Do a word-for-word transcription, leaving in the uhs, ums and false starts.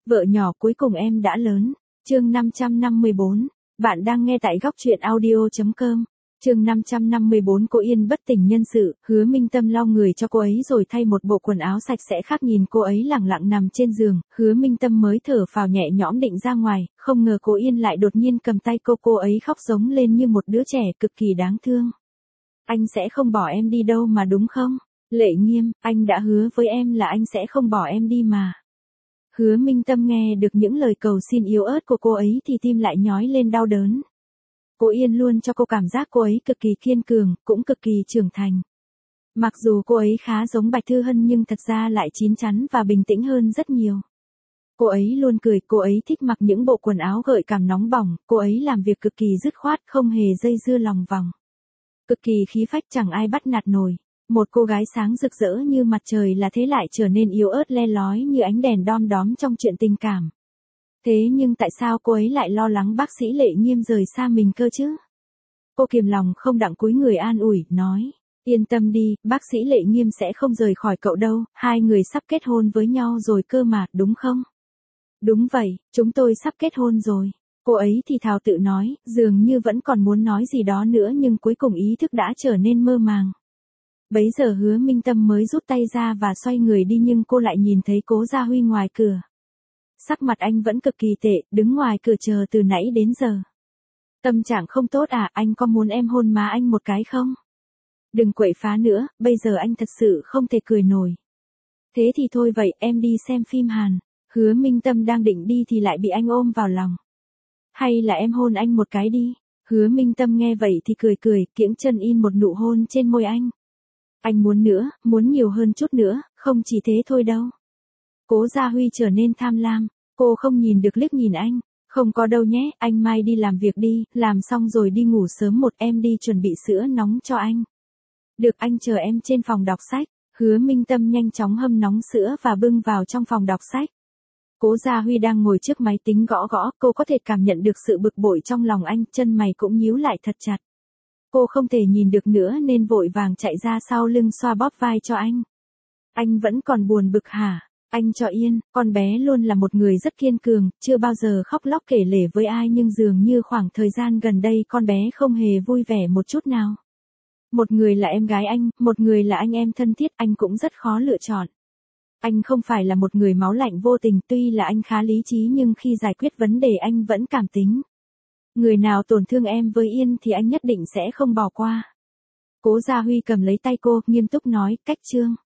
Vợ nhỏ cuối cùng em đã lớn. Chương năm trăm năm mươi bốn. Bạn đang nghe tại góc truyện audio chấm com. Chương năm trăm năm mươi bốn. Cô Yên bất tỉnh nhân sự, Hứa Minh Tâm lau người cho cô ấy rồi thay một bộ quần áo sạch sẽ khác, nhìn cô ấy lẳng lặng nằm trên giường, Hứa Minh Tâm mới thở phào nhẹ nhõm định ra ngoài, không ngờ cô Yên lại đột nhiên cầm tay cô, cô ấy khóc giống lên như một đứa trẻ cực kỳ đáng thương. Anh sẽ không bỏ em đi đâu mà đúng không? Lệ Nghiêm, anh đã hứa với em là anh sẽ không bỏ em đi mà. Hứa Minh Tâm nghe được những lời cầu xin yếu ớt của cô ấy thì tim lại nhói lên đau đớn. Cô Yên luôn cho cô cảm giác cô ấy cực kỳ kiên cường, cũng cực kỳ trưởng thành. Mặc dù cô ấy khá giống Bạch Thư Hân nhưng thật ra lại chín chắn và bình tĩnh hơn rất nhiều. Cô ấy luôn cười, cô ấy thích mặc những bộ quần áo gợi cảm nóng bỏng, cô ấy làm việc cực kỳ dứt khoát, không hề dây dưa lòng vòng. Cực kỳ khí phách, chẳng ai bắt nạt nổi. Một cô gái sáng rực rỡ như mặt trời là thế lại trở nên yếu ớt le lói như ánh đèn đom đóm trong chuyện tình cảm. Thế nhưng tại sao cô ấy lại lo lắng bác sĩ Lệ Nghiêm rời xa mình cơ chứ? Cô kiềm lòng không đặng cúi người an ủi, nói, yên tâm đi, bác sĩ Lệ Nghiêm sẽ không rời khỏi cậu đâu, hai người sắp kết hôn với nhau rồi cơ mà, đúng không? Đúng vậy, chúng tôi sắp kết hôn rồi. Cô ấy thì thào tự nói, dường như vẫn còn muốn nói gì đó nữa nhưng cuối cùng ý thức đã trở nên mơ màng. Bấy giờ Hứa Minh Tâm mới rút tay ra và xoay người đi nhưng cô lại nhìn thấy Cố Gia Huy ngoài cửa. Sắc mặt anh vẫn cực kỳ tệ, đứng ngoài cửa chờ từ nãy đến giờ. Tâm trạng không tốt à, anh có muốn em hôn má anh một cái không? Đừng quậy phá nữa, bây giờ anh thật sự không thể cười nổi. Thế thì thôi vậy, em đi xem phim Hàn. Hứa Minh Tâm đang định đi thì lại bị anh ôm vào lòng. Hay là em hôn anh một cái đi. Hứa Minh Tâm nghe vậy thì cười cười, kiễng chân in một nụ hôn trên môi anh. Anh muốn nữa, muốn nhiều hơn chút nữa, không chỉ thế thôi đâu. Cố Gia Huy trở nên tham lam, cô không nhìn được liếc nhìn anh. Không có đâu nhé, anh mai đi làm việc đi, làm xong rồi đi ngủ sớm một, em đi chuẩn bị sữa nóng cho anh. Được, anh chờ em trên phòng đọc sách. Hứa Minh Tâm nhanh chóng hâm nóng sữa và bưng vào trong phòng đọc sách. Cố Gia Huy đang ngồi trước máy tính gõ gõ, cô có thể cảm nhận được sự bực bội trong lòng anh, chân mày cũng nhíu lại thật chặt. Cô không thể nhìn được nữa nên vội vàng chạy ra sau lưng xoa bóp vai cho anh. Anh vẫn còn buồn bực hả? Anh cho yên, con bé luôn là một người rất kiên cường, chưa bao giờ khóc lóc kể lể với ai nhưng dường như khoảng thời gian gần đây con bé không hề vui vẻ một chút nào. Một người là em gái anh, một người là anh em thân thiết, anh cũng rất khó lựa chọn. Anh không phải là một người máu lạnh vô tình, tuy là anh khá lý trí nhưng khi giải quyết vấn đề anh vẫn cảm tính. Người nào tổn thương em với Yên thì anh nhất định sẽ không bỏ qua. Cố Gia Huy cầm lấy tay cô, nghiêm túc nói, cách chương.